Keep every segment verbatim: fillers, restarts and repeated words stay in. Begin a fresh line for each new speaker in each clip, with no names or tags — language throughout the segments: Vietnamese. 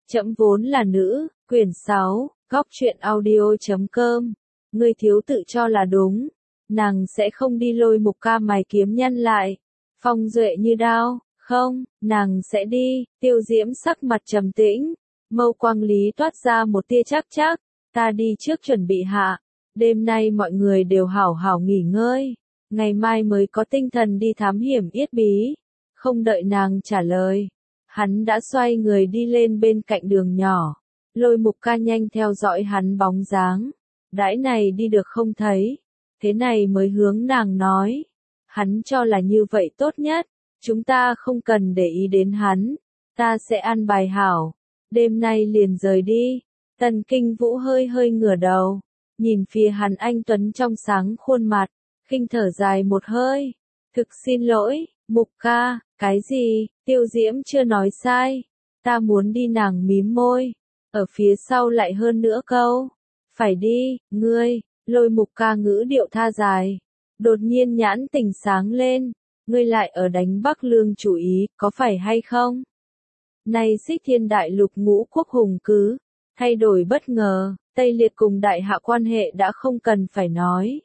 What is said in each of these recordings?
Trẫm vốn là nữ, quyển sáu, góc truyện audio chấm com. Ngươi thiếu tự cho là đúng. Nàng sẽ không đi lôi Mục Ca mày kiếm nhăn lại. Phong duệ như đao, không, nàng sẽ đi. Tiêu Diễm sắc mặt trầm tĩnh. Mâu quang lý toát ra một tia chắc chắc. Ta đi trước chuẩn bị hạ. Đêm nay mọi người đều hảo hảo nghỉ ngơi. Ngày mai mới có tinh thần đi thám hiểm yết bí. Không đợi nàng trả lời. Hắn đã xoay người đi lên bên cạnh đường nhỏ. Lôi Mục Ca nhanh theo dõi hắn bóng dáng. Đãi này đi được không thấy. Thế này mới hướng nàng nói. Hắn cho là như vậy tốt nhất. Chúng ta không cần để ý đến hắn. Ta sẽ ăn bài hảo. Đêm nay liền rời đi. Tần Kinh Vũ hơi hơi ngửa đầu. Nhìn phía hắn anh tuấn trong sáng khuôn mặt. Khinh thở dài một hơi. Thực xin lỗi, Mục Ca, cái gì, Tiêu Diễm chưa nói sai. Ta muốn đi, nàng mím môi. Ở phía sau lại hơn nữa câu. Phải đi, ngươi, Lôi Mục Ca ngữ điệu tha dài. Đột nhiên nhãn tình sáng lên. Ngươi lại ở đánh Bắc Lương chủ ý, có phải hay không? Nay Xích Thiên Đại Lục ngũ quốc hùng cứ. Thay đổi bất ngờ, Tây Liệt cùng Đại Hạ quan hệ đã không cần phải nói.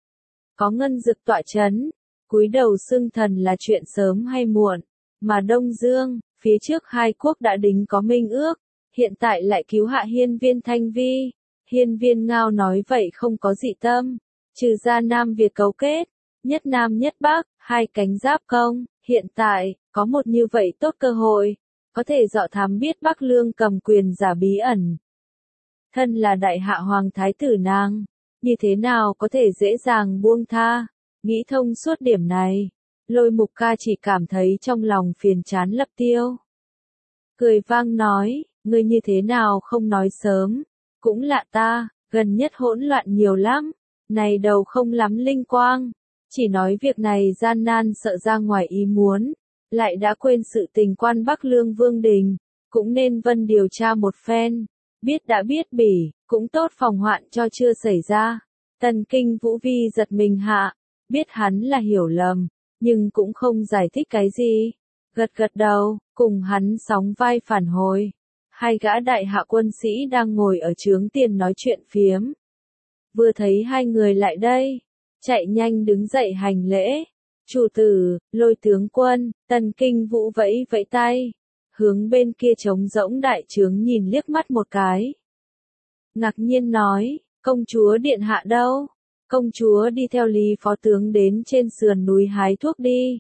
Có ngân dực tọa chấn. Cúi đầu xưng thần là chuyện sớm hay muộn, mà Đông Dương, phía trước hai quốc đã đính có minh ước, hiện tại lại cứu hạ Hiên Viên Thanh Vi. Hiên Viên Ngao nói vậy không có dị tâm, trừ ra Nam Việt cấu kết, nhất Nam nhất Bắc, hai cánh giáp công, hiện tại, có một như vậy tốt cơ hội, có thể dọ thám biết Bắc Lương cầm quyền giả bí ẩn. Thân là Đại Hạ Hoàng Thái tử nàng, như thế nào có thể dễ dàng buông tha. Nghĩ thông suốt điểm này, Lôi Mục Ca chỉ cảm thấy trong lòng phiền chán lập tiêu. Cười vang nói, ngươi như thế nào không nói sớm, cũng lạ ta, gần nhất hỗn loạn nhiều lắm, này đầu không lắm linh quang, chỉ nói việc này gian nan sợ ra ngoài ý muốn, lại đã quên sự tình quan Bắc Lương Vương Đình, cũng nên vân điều tra một phen, biết đã biết bỉ, cũng tốt phòng hoạn cho chưa xảy ra. Tần Kinh Vũ Vi giật mình hạ. Biết hắn là hiểu lầm, nhưng cũng không giải thích cái gì. Gật gật đầu, cùng hắn sóng vai phản hồi. Hai gã Đại Hạ quân sĩ đang ngồi ở trướng tiền nói chuyện phiếm. Vừa thấy hai người lại đây, chạy nhanh đứng dậy hành lễ. Chủ tử, Lôi tướng quân, Tần Kinh Vũ vẫy vẫy tay. Hướng bên kia trống rỗng đại trướng nhìn liếc mắt một cái. Ngạc nhiên nói, công chúa điện hạ đâu? Công chúa đi theo Lý phó tướng đến trên sườn núi hái thuốc đi.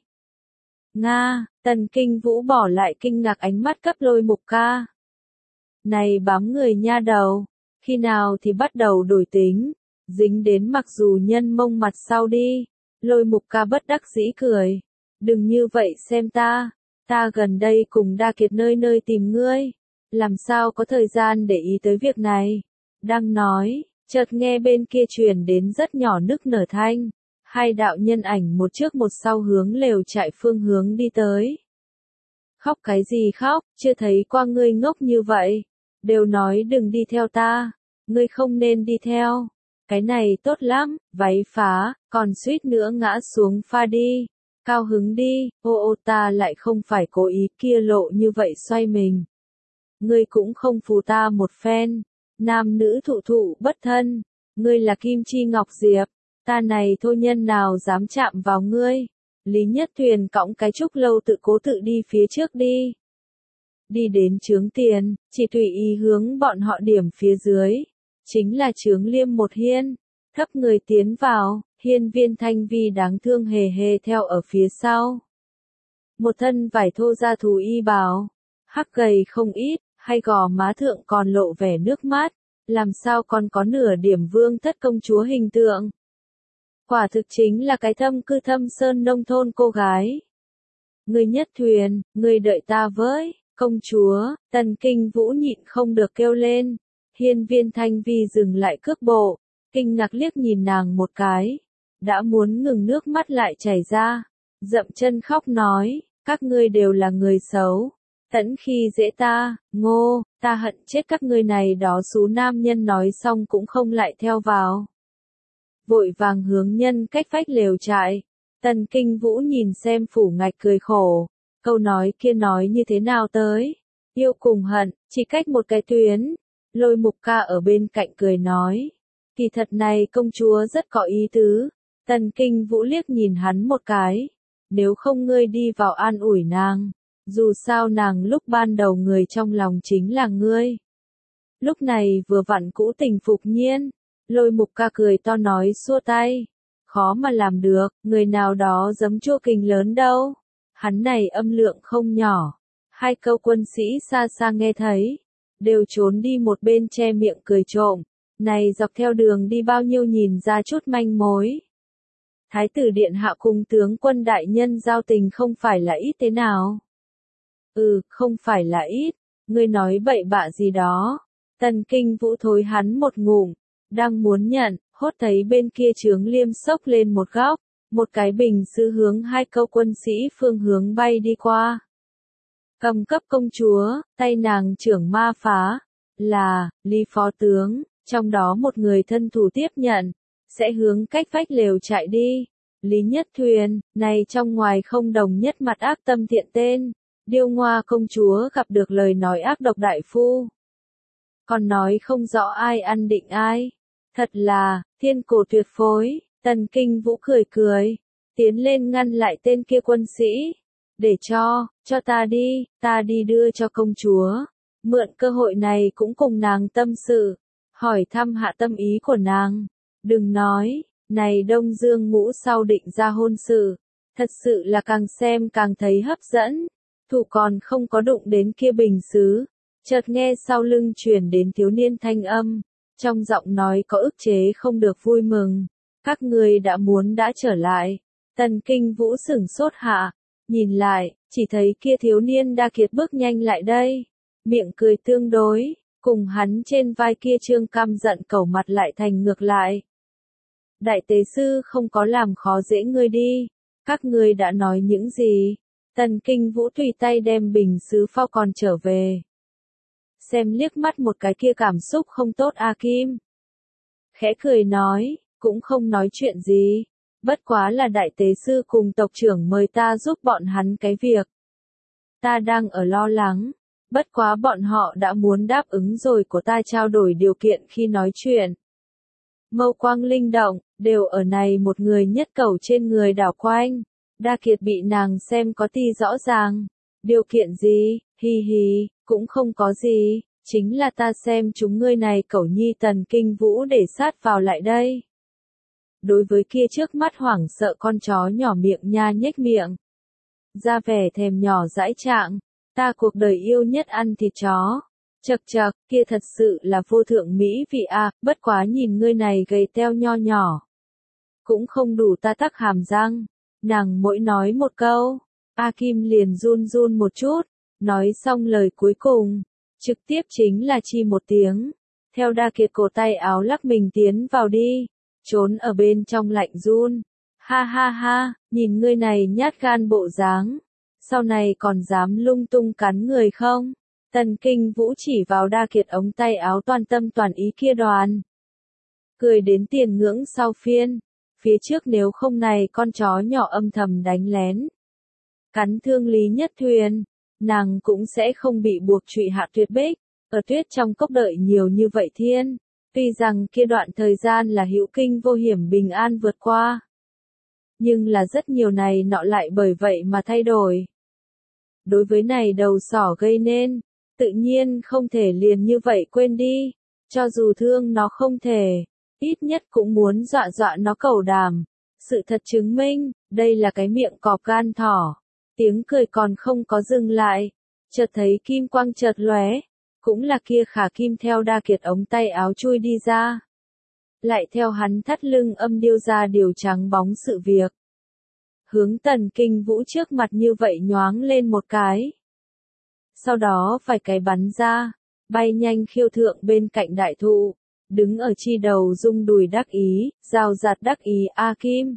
Nga, Tần Kinh Vũ bỏ lại kinh ngạc ánh mắt cấp Lôi Mục Ca. Này bám người nha đầu, khi nào thì bắt đầu đổi tính, dính đến mặc dù nhân mông mặt sau đi. Lôi Mục Ca bất đắc dĩ cười. Đừng như vậy xem ta, ta gần đây cùng Đa Kiệt nơi nơi tìm ngươi. Làm sao có thời gian để ý tới việc này. Đang nói. Chợt nghe bên kia truyền đến rất nhỏ nức nở thanh. Hai đạo nhân ảnh một trước một sau hướng lều trại phương hướng đi tới. Khóc cái gì khóc, chưa thấy qua ngươi ngốc như vậy. Đều nói đừng đi theo ta. Ngươi không nên đi theo. Cái này tốt lắm, váy phá, còn suýt nữa ngã xuống pha đi. Cao hứng đi, ô ô ta lại không phải cố ý kia lộ như vậy xoay mình. Ngươi cũng không phù ta một phen. Nam nữ thụ thụ bất thân, ngươi là Kim Chi Ngọc Diệp, ta này thôi nhân nào dám chạm vào ngươi. Lý Nhất Thuyền cõng cái trúc lâu tự cố tự đi phía trước đi. Đi đến trướng tiền, chỉ tùy ý hướng bọn họ điểm phía dưới. Chính là trướng Liêm một hiên, thấp người tiến vào, Hiên Viên Thanh Vi đáng thương hề hề theo ở phía sau. Một thân vải thô da thú y bào, hắc gầy không ít. Hay gò má thượng còn lộ vẻ nước mắt, làm sao còn có nửa điểm vương thất công chúa hình tượng. Quả thực chính là cái thâm cư thâm sơn nông thôn cô gái. Ngươi Nhất Thuyền, ngươi đợi ta với, công chúa, Tần Kinh Vũ nhịn không được kêu lên. Hiên Viên Thanh Vi dừng lại cước bộ, kinh ngạc liếc nhìn nàng một cái, đã muốn ngừng nước mắt lại chảy ra, dậm chân khóc nói, các ngươi đều là người xấu. Tẫn khi dễ ta, ngô, ta hận chết các ngươi này đó xú nam nhân nói xong cũng không lại theo vào. Vội vàng hướng nhân cách phách lều trại. Tần Kinh Vũ nhìn xem phủ ngạch cười khổ. Câu nói kia nói như thế nào tới? Yêu cùng hận, chỉ cách một cái tuyến. Lôi Mục Ca ở bên cạnh cười nói. Kỳ thật này công chúa rất có ý tứ. Tần Kinh Vũ liếc nhìn hắn một cái. Nếu không ngươi đi vào an ủi nàng. Dù sao nàng lúc ban đầu người trong lòng chính là ngươi. Lúc này vừa vặn cũ tình phục nhiên. Lôi Mục Ca cười to nói xua tay. Khó mà làm được, người nào đó giấm chua kình lớn đâu. Hắn này âm lượng không nhỏ. Hai câu quân sĩ xa xa nghe thấy. Đều trốn đi một bên che miệng cười trộm. Này dọc theo đường đi bao nhiêu nhìn ra chút manh mối. Thái tử điện hạ cùng tướng quân đại nhân giao tình không phải là ít thế nào. Ừ, không phải là ít. Ngươi nói bậy bạ gì đó. Tần Kinh Vũ thối hắn một ngụm. Đang muốn nhận, hốt thấy bên kia trướng liêm sốc lên một góc. Một cái bình sứ hướng hai câu quân sĩ phương hướng bay đi qua. Cầm cấp công chúa, tay nàng trưởng ma phá. Là, Lý phó tướng, trong đó một người thân thủ tiếp nhận. Sẽ hướng cách vách lều chạy đi. Lý Nhất Thuyền, này trong ngoài không đồng nhất mặt ác tâm thiện tên. Điêu Ngoa công chúa gặp được lời nói ác độc đại phu. Còn nói không rõ ai ăn định ai. Thật là, thiên cổ tuyệt phối. Tần Kinh Vũ cười cười. Tiến lên ngăn lại tên kia quân sĩ. Để cho, cho ta đi, ta đi đưa cho công chúa. Mượn cơ hội này cũng cùng nàng tâm sự. Hỏi thăm hạ tâm ý của nàng. Đừng nói, này Đông Dương Ngũ sau định ra hôn sự. Thật sự là càng xem càng thấy hấp dẫn. Thủ còn không có đụng đến kia bình sứ. Chợt nghe sau lưng truyền đến thiếu niên thanh âm. Trong giọng nói có ức chế không được vui mừng. Các người đã muốn đã trở lại. Tần Kinh Vũ sửng sốt hạ. Nhìn lại, chỉ thấy kia thiếu niên đa kiệt bước nhanh lại đây. Miệng cười tương đối. Cùng hắn trên vai kia trương căm giận cẩu mặt lại thành ngược lại. Đại tế sư không có làm khó dễ ngươi đi. Các ngươi đã nói những gì? Tần Kinh Vũ tùy tay đem bình sứ phao còn trở về. Xem liếc mắt một cái kia cảm xúc không tốt A Kim. Khẽ cười nói, cũng không nói chuyện gì. Bất quá là đại tế sư cùng tộc trưởng mời ta giúp bọn hắn cái việc. Ta đang ở lo lắng. Bất quá bọn họ đã muốn đáp ứng rồi của ta trao đổi điều kiện khi nói chuyện. Mâu quang linh động, đều ở này một người nhất cầu trên người đảo quanh. Đa Kiệt bị nàng xem có ti rõ ràng. Điều kiện gì, hi hi, cũng không có gì, chính là ta xem chúng ngươi này cẩu nhi. Tần Kinh Vũ để sát vào lại đây. Đối với kia trước mắt hoảng sợ con chó nhỏ miệng nha nhếch miệng. Ra vẻ thèm nhỏ dãi trạng, ta cuộc đời yêu nhất ăn thịt chó. Chậc chậc, kia thật sự là vô thượng mỹ vị a, à, bất quá nhìn ngươi này gầy teo nho nhỏ. Cũng không đủ ta tắc hàm răng. Nàng mỗi nói một câu, A Kim liền run run một chút, nói xong lời cuối cùng, trực tiếp chính là chi một tiếng. Theo Đa Kiệt cổ tay áo lắc mình tiến vào đi, trốn ở bên trong lạnh run. Ha ha ha, nhìn ngươi này nhát gan bộ dáng, sau này còn dám lung tung cắn người không? Tần Kinh Vũ chỉ vào Đa Kiệt ống tay áo toàn tâm toàn ý kia đoàn. Cười đến tiền ngưỡng sau phiên. Phía trước nếu không này con chó nhỏ âm thầm đánh lén. Cắn thương Lý Nhất Thuyền. Nàng cũng sẽ không bị buộc trụy hạ tuyệt bích. Ở tuyết trong cốc đợi nhiều như vậy thiên. Tuy rằng kia đoạn thời gian là hữu kinh vô hiểm bình an vượt qua. Nhưng là rất nhiều này nọ lại bởi vậy mà thay đổi. Đối với này đầu sỏ gây nên. Tự nhiên không thể liền như vậy quên đi. Cho dù thương nó không thể. Ít nhất cũng muốn dọa dọa nó cầu đàm. Sự thật chứng minh, đây là cái miệng cọp gan thỏ. Tiếng cười còn không có dừng lại. Chợt thấy kim quang chợt lóe. Cũng là kia Khả Kim theo Đa Kiệt ống tay áo chui đi ra. Lại theo hắn thắt lưng âm điêu ra điều trắng bóng sự việc. Hướng Tần Kinh Vũ trước mặt như vậy nhoáng lên một cái. Sau đó vài cái bắn ra, bay nhanh khiêu thượng bên cạnh đại thụ. Đứng ở chi đầu rung đùi đắc ý, rào rạt đắc ý A Kim.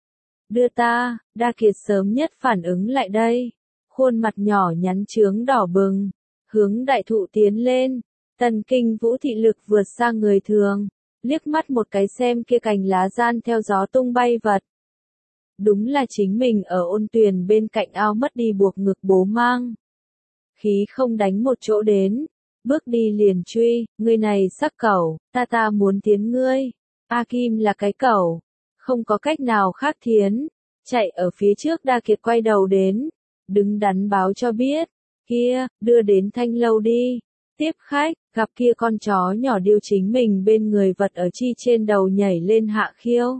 Đưa ta, Đa Kiệt sớm nhất phản ứng lại đây. Khuôn mặt nhỏ nhắn trướng đỏ bừng. Hướng đại thụ tiến lên. Tần Kinh Vũ thị lực vượt xa người thường. Liếc mắt một cái xem kia cành lá gian theo gió tung bay vật. Đúng là chính mình ở ôn tuyền bên cạnh ao mất đi buộc ngực bố mang. khí không đánh một chỗ đến, bước đi liền truy, ngươi này sắc cẩu, ta ta muốn tiến ngươi. A Kim là cái cẩu, không có cách nào khác thiến, chạy ở phía trước Đa Kiệt quay đầu đến, đứng đắn báo cho biết, kia, đưa đến thanh lâu đi. Tiếp khách, gặp kia con chó nhỏ điêu chính mình bên người vật ở chi trên đầu nhảy lên hạ khiêu.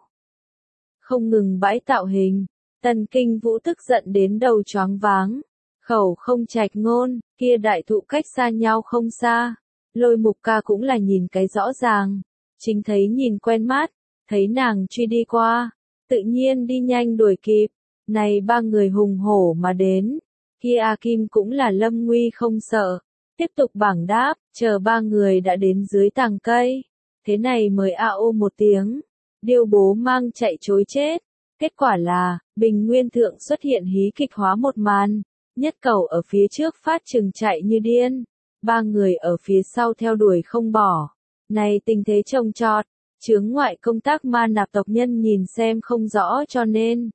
Không ngừng bãi tạo hình, Tần Kinh Vũ tức giận đến đầu choáng váng. Khẩu không trạch ngôn, kia đại thụ cách xa nhau không xa. Lôi Mục Ca cũng là nhìn cái rõ ràng. Chính thấy nhìn quen mắt, thấy nàng truy đi qua. Tự nhiên đi nhanh đuổi kịp. Này ba người hùng hổ mà đến. Kia A Kim cũng là lâm nguy không sợ. Tiếp tục bảng đáp, chờ ba người đã đến dưới tàng cây. Thế này mới a ô một tiếng. Điêu bố mang chạy trối chết. Kết quả là, Bình Nguyên Thượng xuất hiện hí kịch hóa một màn. Nhất Cầu ở phía trước phát chừng chạy như điên. Ba người ở phía sau theo đuổi không bỏ. Này tình thế trông trọt. Chướng ngoại công tác ma nạp tộc nhân nhìn xem không rõ cho nên.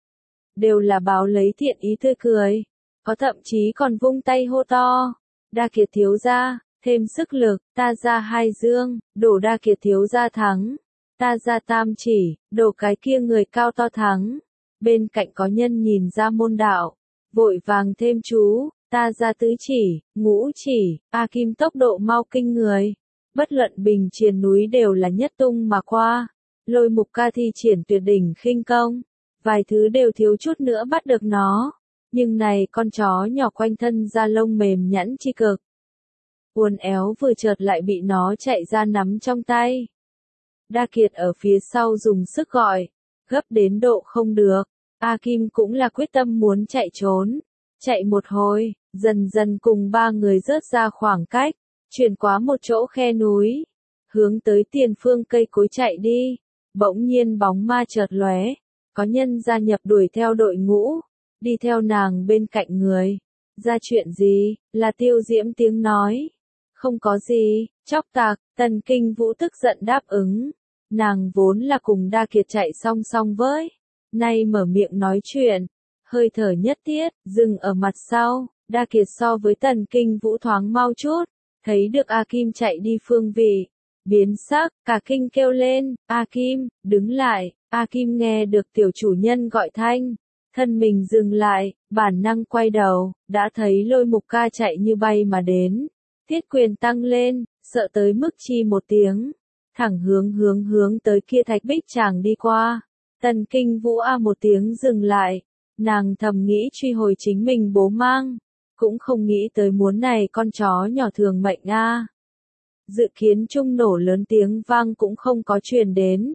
Đều là báo lấy thiện ý tươi cười. Có thậm chí còn vung tay hô to. Đa Kiệt thiếu gia, thêm sức lực, ta ra hai dương, đổ Đa Kiệt thiếu gia thắng. Ta ra tam chỉ, đổ cái kia người cao to thắng. Bên cạnh có nhân nhìn ra môn đạo, vội vàng thêm chú, ta ra tứ chỉ, ngũ chỉ, A Kim tốc độ mau kinh người. Bất luận bình triền núi đều là nhất tung mà qua. Lôi Mục Ca thi triển tuyệt đỉnh khinh công. Vài thứ đều thiếu chút nữa bắt được nó. Nhưng này con chó nhỏ quanh thân da lông mềm nhẵn chi cực. Uốn éo vừa chợt lại bị nó chạy ra nắm trong tay. Đa Kiệt ở phía sau dùng sức gọi, gấp đến độ không được. A Kim cũng là quyết tâm muốn chạy trốn. Chạy một hồi, dần dần cùng ba người rớt ra khoảng cách, chuyển qua một chỗ khe núi, hướng tới tiền phương cây cối chạy đi. Bỗng nhiên bóng ma chợt lóe, có nhân gia nhập đuổi theo đội ngũ, đi theo nàng bên cạnh người. Ra chuyện gì, là Tiêu Diễm tiếng nói. Không có gì, chóc tạc, Tần Kinh Vũ tức giận đáp ứng. Nàng vốn là cùng Đa Kiệt chạy song song với. Nay mở miệng nói chuyện, hơi thở nhất tiết, dừng ở mặt sau. Đa Kiệt so với Tần Kinh Vũ thoáng mau chút, thấy được A Kim chạy đi phương vị. Biến sắc, cả kinh kêu lên, A Kim, đứng lại. A Kim nghe được tiểu chủ nhân gọi thanh. Thân mình dừng lại, bản năng quay đầu, đã thấy Lôi Mục Ca chạy như bay mà đến. Thiết quyền tăng lên, sợ tới mức chi một tiếng. Thẳng hướng hướng hướng tới kia thạch bích chàng đi qua. Tần Kinh Vũ a một tiếng dừng lại. Nàng thầm nghĩ truy hồi chính mình bố mang. Cũng không nghĩ tới muốn này con chó nhỏ thường mệnh a. Dự kiến trung nổ lớn tiếng vang cũng không có truyền đến.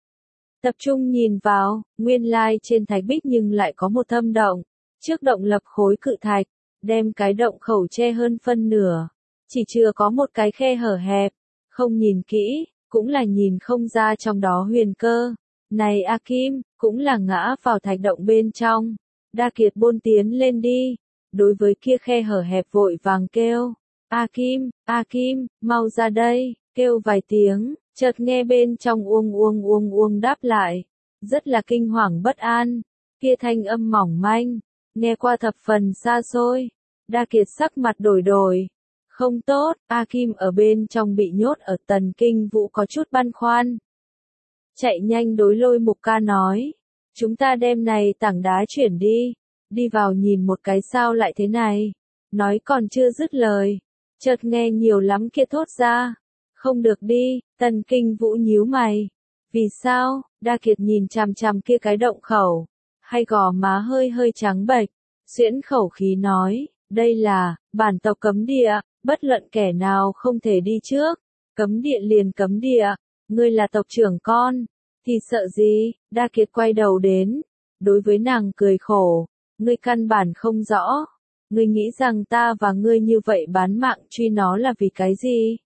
Tập trung nhìn vào, nguyên lai trên thạch bích nhưng lại có một thâm động. Trước động lập khối cự thạch, đem cái động khẩu che hơn phân nửa. Chỉ chưa có một cái khe hở hẹp, không nhìn kỹ, cũng là nhìn không ra trong đó huyền cơ. Này A Kim, cũng là ngã vào thạch động bên trong. Đa Kiệt bôn tiến lên đi, đối với kia khe hở hẹp vội vàng kêu. A Kim, A Kim, mau ra đây, kêu vài tiếng, chợt nghe bên trong uông uông uông uông đáp lại. Rất là kinh hoàng bất an, kia thanh âm mỏng manh, nghe qua thập phần xa xôi. Đa Kiệt sắc mặt đổi đổi. Không tốt, A Kim ở bên trong bị nhốt ở Tần Kinh Vũ có chút băn khoăn. Chạy nhanh đối Lôi Mục Ca nói. Chúng ta đem này tảng đá chuyển đi. Đi vào nhìn một cái sao lại thế này. Nói còn chưa dứt lời. Chợt nghe nhiều lắm kia thốt ra. Không được đi, Tần Kinh Vũ nhíu mày. Vì sao? Đa Kiệt nhìn chằm chằm kia cái động khẩu. Hay gò má hơi hơi trắng bệch. Xuyễn khẩu khí nói. Đây là, bản tộc cấm địa. Bất luận kẻ nào không thể đi trước. Cấm địa liền cấm địa. Ngươi là tộc trưởng con. Thì sợ gì? Đa Kiệt quay đầu đến. Đối với nàng cười khổ. Ngươi căn bản không rõ. Ngươi nghĩ rằng ta và ngươi như vậy bán mạng truy nó là vì cái gì?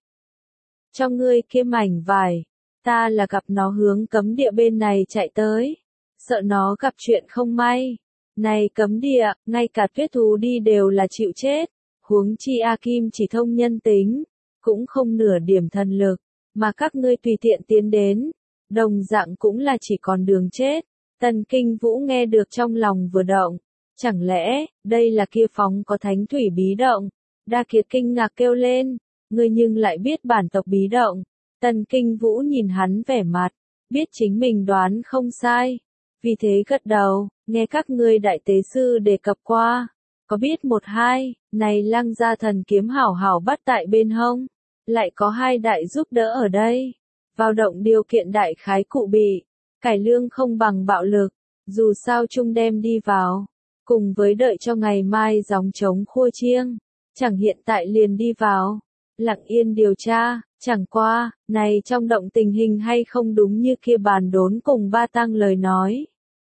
Cho ngươi kia mảnh vải. Ta là gặp nó hướng cấm địa bên này chạy tới. Sợ nó gặp chuyện không may. Này cấm địa, ngay cả tuyết thú đi đều là chịu chết. Huống chi A Kim chỉ thông nhân tính, cũng không nửa điểm thần lực, mà các ngươi tùy tiện tiến đến, đồng dạng cũng là chỉ còn đường chết. Tần Kinh Vũ nghe được trong lòng vừa động, chẳng lẽ, đây là kia phóng có thánh thủy bí động, Đa Kiệt kinh ngạc kêu lên, ngươi nhưng lại biết bản tộc bí động. Tần Kinh Vũ nhìn hắn vẻ mặt, biết chính mình đoán không sai. Vì thế gật đầu, nghe các ngươi đại tế sư đề cập qua. Có biết một hai, này Lăng gia thần kiếm hảo hảo bắt tại bên hông. Lại có hai đại giúp đỡ ở đây. Vào động điều kiện đại khái cụ bị. Cải lương không bằng bạo lực. Dù sao chung đem đi vào. Cùng với đợi cho ngày mai gióng trống khua chiêng. Chẳng hiện tại liền đi vào. Lặng yên điều tra, chẳng qua, này trong động tình hình hay không đúng như kia bàn đốn cùng ba tăng lời nói.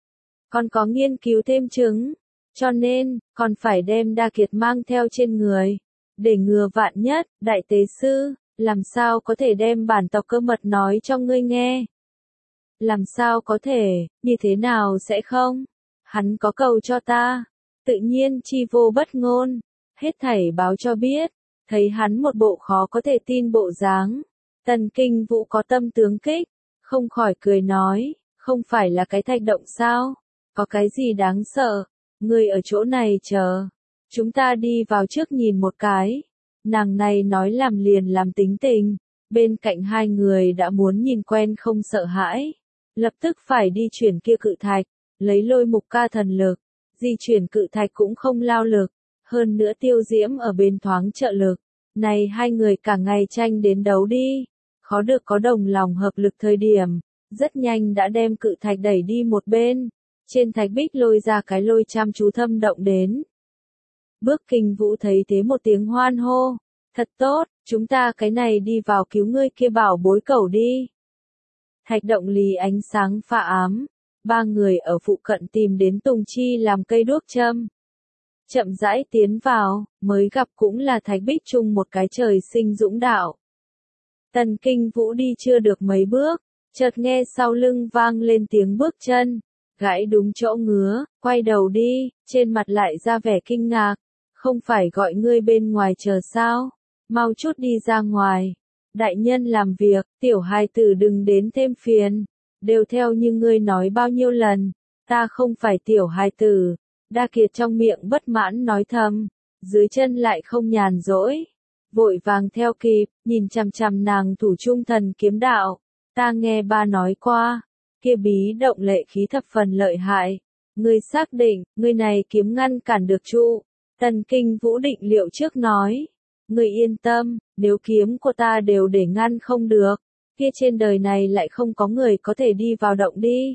Còn có nghiên cứu thêm chứng, cho nên, còn phải đem Đa Kiệt mang theo trên người. Để ngừa vạn nhất, đại tế sư, làm sao có thể đem bản tộc cơ mật nói cho ngươi nghe. Làm sao có thể, như thế nào sẽ không? Hắn có cầu cho ta, tự nhiên chi vô bất ngôn, hết thảy báo cho biết. Thấy hắn một bộ khó có thể tin bộ dáng. Tần Kinh Vũ có tâm tướng kích, không khỏi cười nói, không phải là cái thạch động sao? Có cái gì đáng sợ? Ngươi ở chỗ này chờ. Chúng ta đi vào trước nhìn một cái. Nàng này nói làm liền làm tính tình. Bên cạnh hai người đã muốn nhìn quen không sợ hãi. Lập tức phải đi chuyển kia cự thạch. Lấy Lôi Mục Ca thần lực. Di chuyển cự thạch cũng không lao lực. Hơn nữa Tiêu Diễm ở bên thoáng trợ lực. Này hai người cả ngày tranh đến đấu đi. Khó được có đồng lòng hợp lực thời điểm. Rất nhanh đã đem cự thạch đẩy đi một bên. Trên thạch bích lôi ra cái lôi chăm chú thâm động đến. Bước Kinh Vũ thấy thế một tiếng hoan hô. Thật tốt, chúng ta cái này đi vào cứu ngươi kia bảo bối cẩu đi. Thạch động lì ánh sáng pha ám. Ba người ở phụ cận tìm đến Tùng Chi làm cây đuốc châm. Chậm rãi tiến vào, mới gặp cũng là thạch bích chung một cái trời sinh dũng đạo. Tần Kinh Vũ đi chưa được mấy bước, chợt nghe sau lưng vang lên tiếng bước chân, gãy đúng chỗ ngứa, quay đầu đi, trên mặt lại ra vẻ kinh ngạc, không phải gọi ngươi bên ngoài chờ sao, mau chút đi ra ngoài. Đại nhân làm việc, tiểu hài tử đừng đến thêm phiền, đều theo như ngươi nói bao nhiêu lần, ta không phải tiểu hài tử. Đa Kiệt trong miệng bất mãn nói thầm, dưới chân lại không nhàn rỗi, vội vàng theo kịp, nhìn chằm chằm nàng thủ trung thần kiếm đạo, ta nghe ba nói qua, kia bí động lệ khí thập phần lợi hại, ngươi xác định, ngươi này kiếm ngăn cản được trụ. Tần Kinh Vũ định liệu trước nói, ngươi yên tâm, nếu kiếm của ta đều để ngăn không được, kia trên đời này lại không có người có thể đi vào động đi.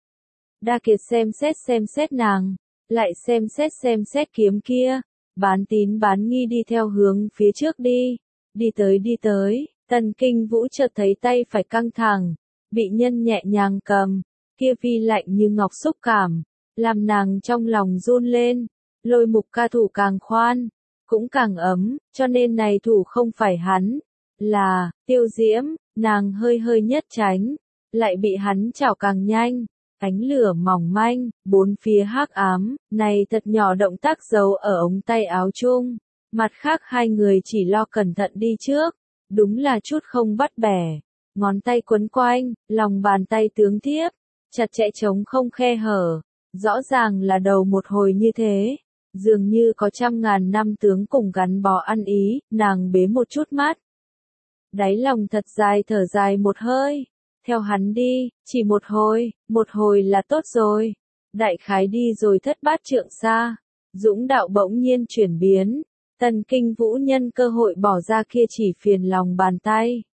Đa Kiệt xem xét xem xét nàng. Lại xem xét xem xét kiếm kia, bán tín bán nghi đi theo hướng phía trước đi, đi tới đi tới, Tần Kinh Vũ chợt thấy tay phải căng thẳng, bị nhân nhẹ nhàng cầm, kia vi lạnh như ngọc xúc cảm, làm nàng trong lòng run lên, Lôi Mục Ca thủ càng khoan, cũng càng ấm, cho nên này thủ không phải hắn, là, Tiêu Diễm, nàng hơi hơi nhất tránh, lại bị hắn chảo càng nhanh. Ánh lửa mỏng manh, bốn phía hắc ám, này thật nhỏ động tác giấu ở ống tay áo chung. Mặt khác hai người chỉ lo cẩn thận đi trước, đúng là chút không bắt bẻ. Ngón tay quấn quanh, lòng bàn tay tướng tiếp, chặt chẽ trống không khe hở. Rõ ràng là đầu một hồi như thế, dường như có trăm ngàn năm tướng cùng gắn bó ăn ý, nàng bế một chút mắt. Đáy lòng thật dài thở dài một hơi. Theo hắn đi, chỉ một hồi, một hồi là tốt rồi. Đại khái đi rồi thất bát trượng xa. Dũng đạo bỗng nhiên chuyển biến. Tần Kinh Vũ nhân cơ hội bỏ ra kia chỉ phiền lòng bàn tay.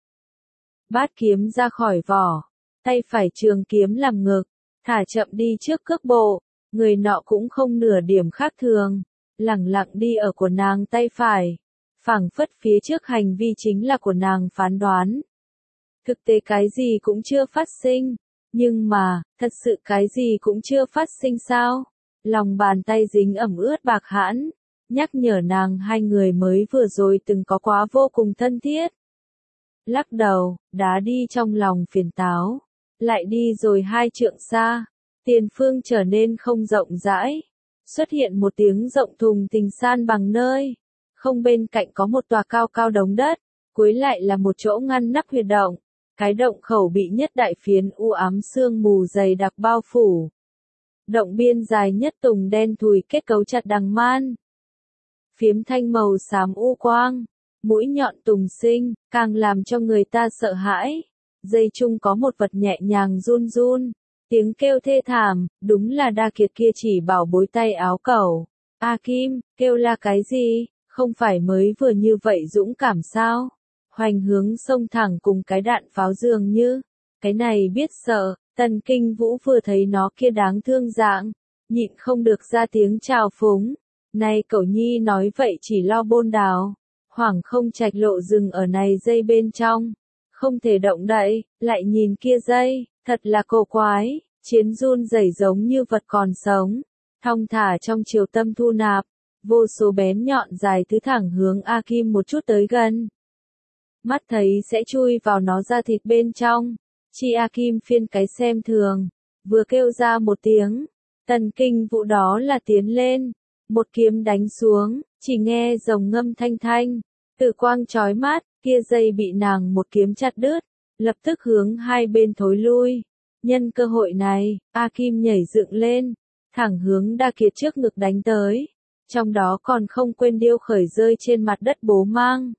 Bát kiếm ra khỏi vỏ. Tay phải trường kiếm làm ngực. Thả chậm đi trước cước bộ. Người nọ cũng không nửa điểm khác thường. Lẳng lặng đi ở của nàng tay phải. Phảng phất phía trước hành vi chính là của nàng phán đoán. Thực tế cái gì cũng chưa phát sinh, nhưng mà, thật sự cái gì cũng chưa phát sinh sao? Lòng bàn tay dính ẩm ướt bạc hãn, nhắc nhở nàng hai người mới vừa rồi từng có quá vô cùng thân thiết. Lắc đầu, đá đi trong lòng phiền táo, lại đi rồi hai trượng xa, tiền phương trở nên không rộng rãi, xuất hiện một tiếng rộng thùng thình san bằng nơi, không bên cạnh có một tòa cao cao đống đất, cuối lại là một chỗ ngăn nắp huyệt động. Cái động khẩu bị nhất đại phiến u ám sương mù dày đặc bao phủ. Động biên dài nhất tùng đen thùi kết cấu chặt đằng man. phiếm thanh màu xám u quang, mũi nhọn tùng sinh, càng làm cho người ta sợ hãi. Dây chung có một vật nhẹ nhàng run run, tiếng kêu thê thảm, đúng là Đa Kiệt kia chỉ bảo bối tay áo cẩu. A Kim, kêu là cái gì, không phải mới vừa như vậy dũng cảm sao? Hoành hướng xông thẳng cùng cái đạn pháo dường như, cái này biết sợ, Tần Kinh Vũ vừa thấy nó kia đáng thương dạng, nhịn không được ra tiếng chào phúng. Này cậu nhi nói vậy chỉ lo bôn đào, hoảng không trạch lộ dừng ở này dây bên trong, không thể động đậy, lại nhìn kia dây, thật là cổ quái, chiến run rẩy giống như vật còn sống, thong thả trong chiều tâm thu nạp, vô số bén nhọn dài thứ thẳng hướng A Kim một chút tới gần. Mắt thấy sẽ chui vào nó ra thịt bên trong, chi A Kim phiên cái xem thường, vừa kêu ra một tiếng, Tần Kinh Vũ đó là tiến lên, một kiếm đánh xuống, chỉ nghe rồng ngâm thanh thanh, tự quang chói mắt, kia dây bị nàng một kiếm chặt đứt, lập tức hướng hai bên thối lui. Nhân cơ hội này, A Kim nhảy dựng lên, thẳng hướng Đa Kiệt trước ngực đánh tới, trong đó còn không quên điêu khởi rơi trên mặt đất bố mang.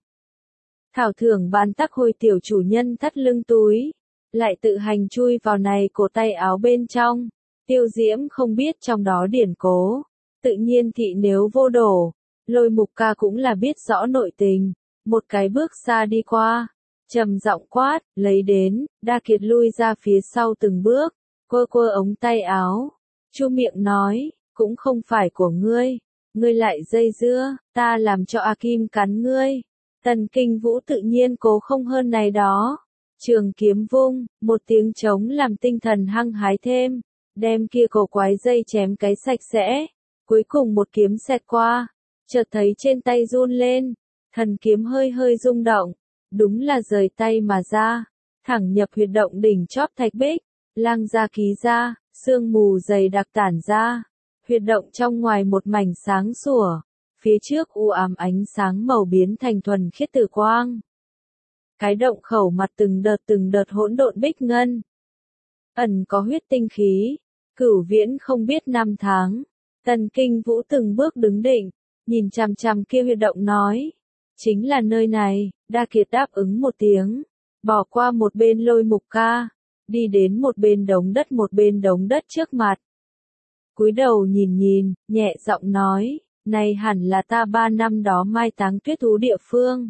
Thảo thưởng ban tắc hồi tiểu chủ nhân thắt lưng túi, lại tự hành chui vào này cổ tay áo bên trong, Tiêu Diễm không biết trong đó điển cố, tự nhiên thị nếu vô đổ, Lôi Mục Ca cũng là biết rõ nội tình, một cái bước xa đi qua, trầm giọng quát, lấy đến, Đa Kiệt lui ra phía sau từng bước, quơ quơ ống tay áo, chu miệng nói, cũng không phải của ngươi, ngươi lại dây dưa, ta làm cho A Kim cắn ngươi. Tần Kinh Vũ tự nhiên cố không hơn này đó, trường kiếm vung, một tiếng trống làm tinh thần hăng hái thêm, đem kia cổ quái dây chém cái sạch sẽ, cuối cùng một kiếm xẹt qua, chợt thấy trên tay run lên, thần kiếm hơi hơi rung động, đúng là rời tay mà ra, thẳng nhập huyệt động đỉnh chóp thạch bích, lang ra ký ra, sương mù dày đặc tản ra, huyệt động trong ngoài một mảnh sáng sủa, phía trước u ám ánh sáng màu biến thành thuần khiết tử quang. Cái động khẩu mặt từng đợt từng đợt hỗn độn bích ngân, ẩn có huyết tinh khí, cửu viễn không biết năm tháng. Tần Kinh Vũ từng bước đứng định, nhìn chằm chằm kia huyệt động nói, chính là nơi này. Đa Kiệt đáp ứng một tiếng, bỏ qua một bên Lôi Mục Ca, đi đến một bên đống đất một bên đống đất trước mặt. Cúi đầu nhìn nhìn, nhẹ giọng nói, này hẳn là ta ba năm đó mai táng tuyết thú địa phương.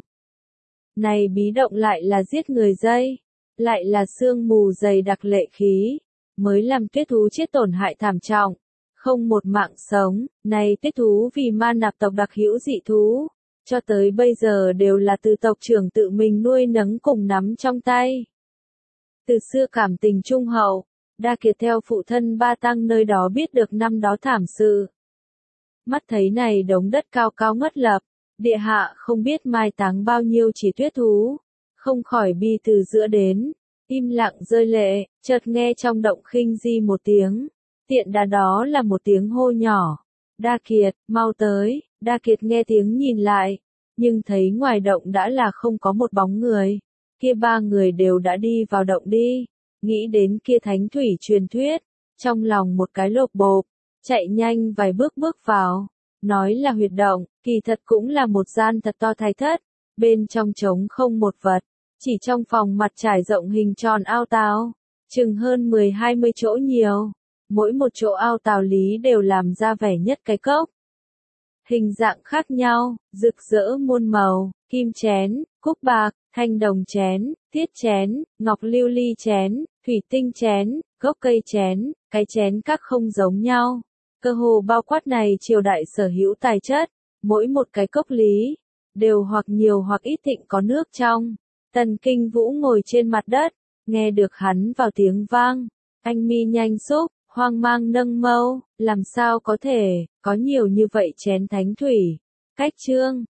Này bí động lại là giết người dây, lại là sương mù dày đặc lệ khí, mới làm tuyết thú chết tổn hại thảm trọng, không một mạng sống. Này tuyết thú vì ma nạp tộc đặc hữu dị thú, cho tới bây giờ đều là từ tộc trưởng tự mình nuôi nấng cùng nắm trong tay. Từ xưa cảm tình trung hậu, Đa Kiệt theo phụ thân Ba Tăng nơi đó biết được năm đó thảm sự. Mắt thấy này đống đất cao cao ngất lập, địa hạ không biết mai táng bao nhiêu chỉ tuyết thú, không khỏi bi từ giữa đến, im lặng rơi lệ, chợt nghe trong động khinh di một tiếng, tiện đà đó là một tiếng hô nhỏ, Đa Kiệt, mau tới. Đa Kiệt nghe tiếng nhìn lại, nhưng thấy ngoài động đã là không có một bóng người, kia ba người đều đã đi vào động đi, nghĩ đến kia thánh thủy truyền thuyết, trong lòng một cái lộp bộp, chạy nhanh vài bước bước vào, nói là huyệt động, kỳ thật cũng là một gian thật to thái thất, bên trong trống không một vật, chỉ trong phòng mặt trải rộng hình tròn ao táo, chừng hơn mười hai mươi chỗ nhiều, mỗi một chỗ ao táo lý đều làm ra vẻ nhất cái cốc. Hình dạng khác nhau, rực rỡ muôn màu, kim chén, cúc bạc, thanh đồng chén, thiết chén, ngọc lưu ly chén, thủy tinh chén, gốc cây chén, cái chén các không giống nhau. Cơ hồ bao quát này triều đại sở hữu tài chất, mỗi một cái cốc lý, đều hoặc nhiều hoặc ít thịnh có nước trong. Tần Kinh Vũ ngồi trên mặt đất, nghe được hắn vào tiếng vang, anh mi nhanh xúc, hoang mang nâng mâu, làm sao có thể, có nhiều như vậy chén thánh thủy. Cách chương